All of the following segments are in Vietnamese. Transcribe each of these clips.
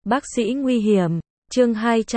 Bác sĩ nguy hiểm, chương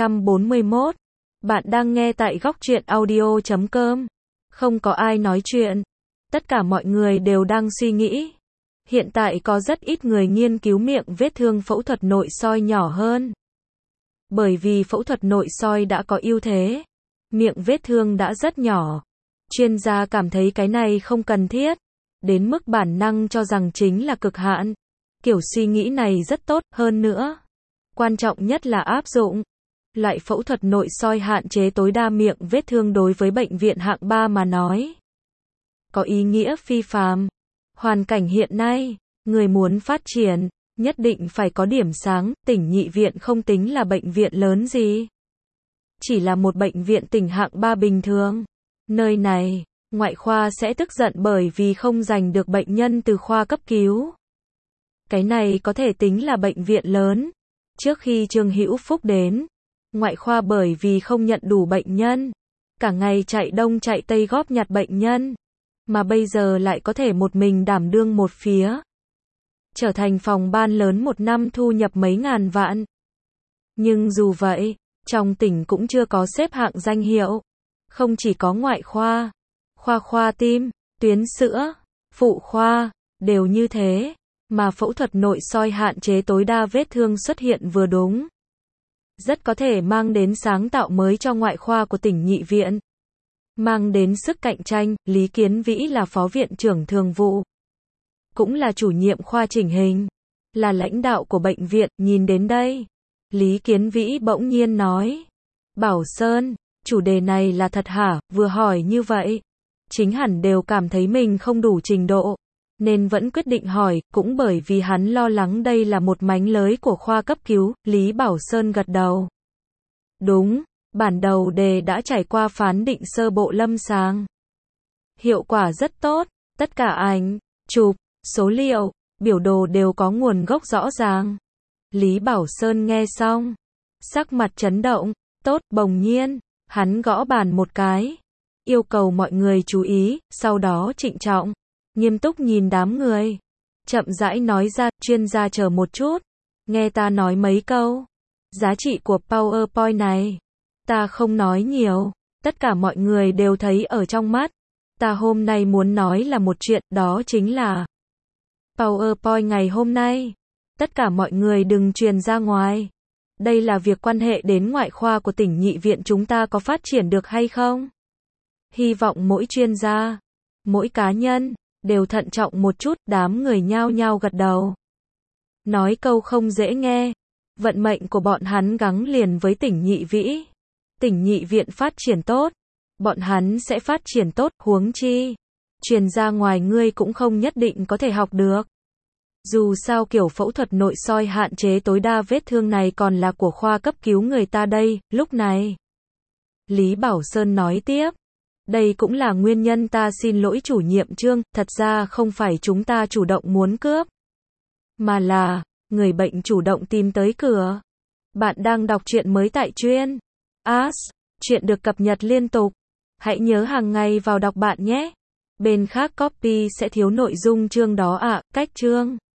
241. Bạn đang nghe tại Góc Truyện Audio.com. Không có ai nói chuyện. Tất cả mọi người đều đang suy nghĩ. Hiện tại có rất ít người nghiên cứu miệng vết thương phẫu thuật nội soi nhỏ hơn. Bởi vì phẫu thuật nội soi đã có ưu thế. Miệng vết thương đã rất nhỏ. Chuyên gia cảm thấy cái này không cần thiết. Đến mức bản năng cho rằng chính là cực hạn. Kiểu suy nghĩ này rất tốt, hơn nữa. Quan trọng nhất là áp dụng. Loại phẫu thuật nội soi hạn chế tối đa miệng vết thương đối với bệnh viện hạng 3 mà nói. Có ý nghĩa phi phàm. Hoàn cảnh hiện nay, người muốn phát triển, nhất định phải có điểm sáng, tỉnh nhị viện không tính là bệnh viện lớn gì. Chỉ là một bệnh viện tỉnh hạng 3 bình thường. Nơi này, ngoại khoa sẽ tức giận bởi vì không giành được bệnh nhân từ khoa cấp cứu. Cái này có thể tính là bệnh viện lớn. Trước khi Trương Hữu Phúc đến, ngoại khoa bởi vì không nhận đủ bệnh nhân, cả ngày chạy đông chạy tây góp nhặt bệnh nhân, mà bây giờ lại có thể một mình đảm đương một phía. Trở thành phòng ban lớn một năm thu nhập mấy ngàn vạn. Nhưng dù vậy, trong tỉnh cũng chưa có xếp hạng danh hiệu. Không chỉ có ngoại khoa, khoa tim, tuyến sữa, phụ khoa, đều như thế. Mà phẫu thuật nội soi hạn chế tối đa vết thương xuất hiện vừa đúng. Rất có thể mang đến sáng tạo mới cho ngoại khoa của tỉnh nhị viện. Mang đến sức cạnh tranh, Lý Kiến Vĩ là phó viện trưởng thường vụ. Cũng là chủ nhiệm khoa chỉnh hình. Là lãnh đạo của bệnh viện, nhìn đến đây. Lý Kiến Vĩ bỗng nhiên nói. Bảo Sơn, chủ đề này là thật hả, vừa hỏi như vậy. Chính hẳn đều cảm thấy mình không đủ trình độ. Nên vẫn quyết định hỏi, cũng bởi vì hắn lo lắng đây là một mánh lới của khoa cấp cứu, Lý Bảo Sơn gật đầu. Đúng, bản đầu đề đã trải qua phán định sơ bộ lâm sàng. Hiệu quả rất tốt, tất cả ảnh, chụp, số liệu, biểu đồ đều có nguồn gốc rõ ràng. Lý Bảo Sơn nghe xong, sắc mặt chấn động, tốt, bỗng nhiên, hắn gõ bàn một cái, yêu cầu mọi người chú ý, sau đó trịnh trọng. Nghiêm túc nhìn đám người. Chậm rãi nói ra, chuyên gia chờ một chút. Nghe ta nói mấy câu. Giá trị của PowerPoint này. Ta không nói nhiều. Tất cả mọi người đều thấy ở trong mắt. Ta hôm nay muốn nói là một chuyện, đó chính là PowerPoint ngày hôm nay. Tất cả mọi người đừng truyền ra ngoài. Đây là việc quan hệ đến ngoại khoa của tỉnh nhị viện chúng ta có phát triển được hay không? Hy vọng mỗi chuyên gia, mỗi cá nhân đều thận trọng một chút, đám người nhao nhao gật đầu. Nói câu không dễ nghe, vận mệnh của bọn hắn gắn liền với tỉnh nhị vĩ. Tỉnh nhị viện phát triển tốt, bọn hắn sẽ phát triển tốt, huống chi. Truyền ra ngoài ngươi cũng không nhất định có thể học được. Dù sao kiểu phẫu thuật nội soi hạn chế tối đa vết thương này còn là của khoa cấp cứu người ta đây, lúc này. Lý Bảo Sơn nói tiếp. Đây cũng là nguyên nhân ta xin lỗi chủ nhiệm Trương, thật ra không phải chúng ta chủ động muốn cướp. Mà là, người bệnh chủ động tìm tới cửa. Bạn đang đọc truyện mới tại Truyện As, truyện được cập nhật liên tục. Hãy nhớ hàng ngày vào đọc bạn nhé. Bên khác copy sẽ thiếu nội dung chương đó ạ, cách chương.